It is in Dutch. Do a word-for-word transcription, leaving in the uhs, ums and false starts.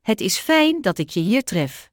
Het is fijn dat ik je hier tref.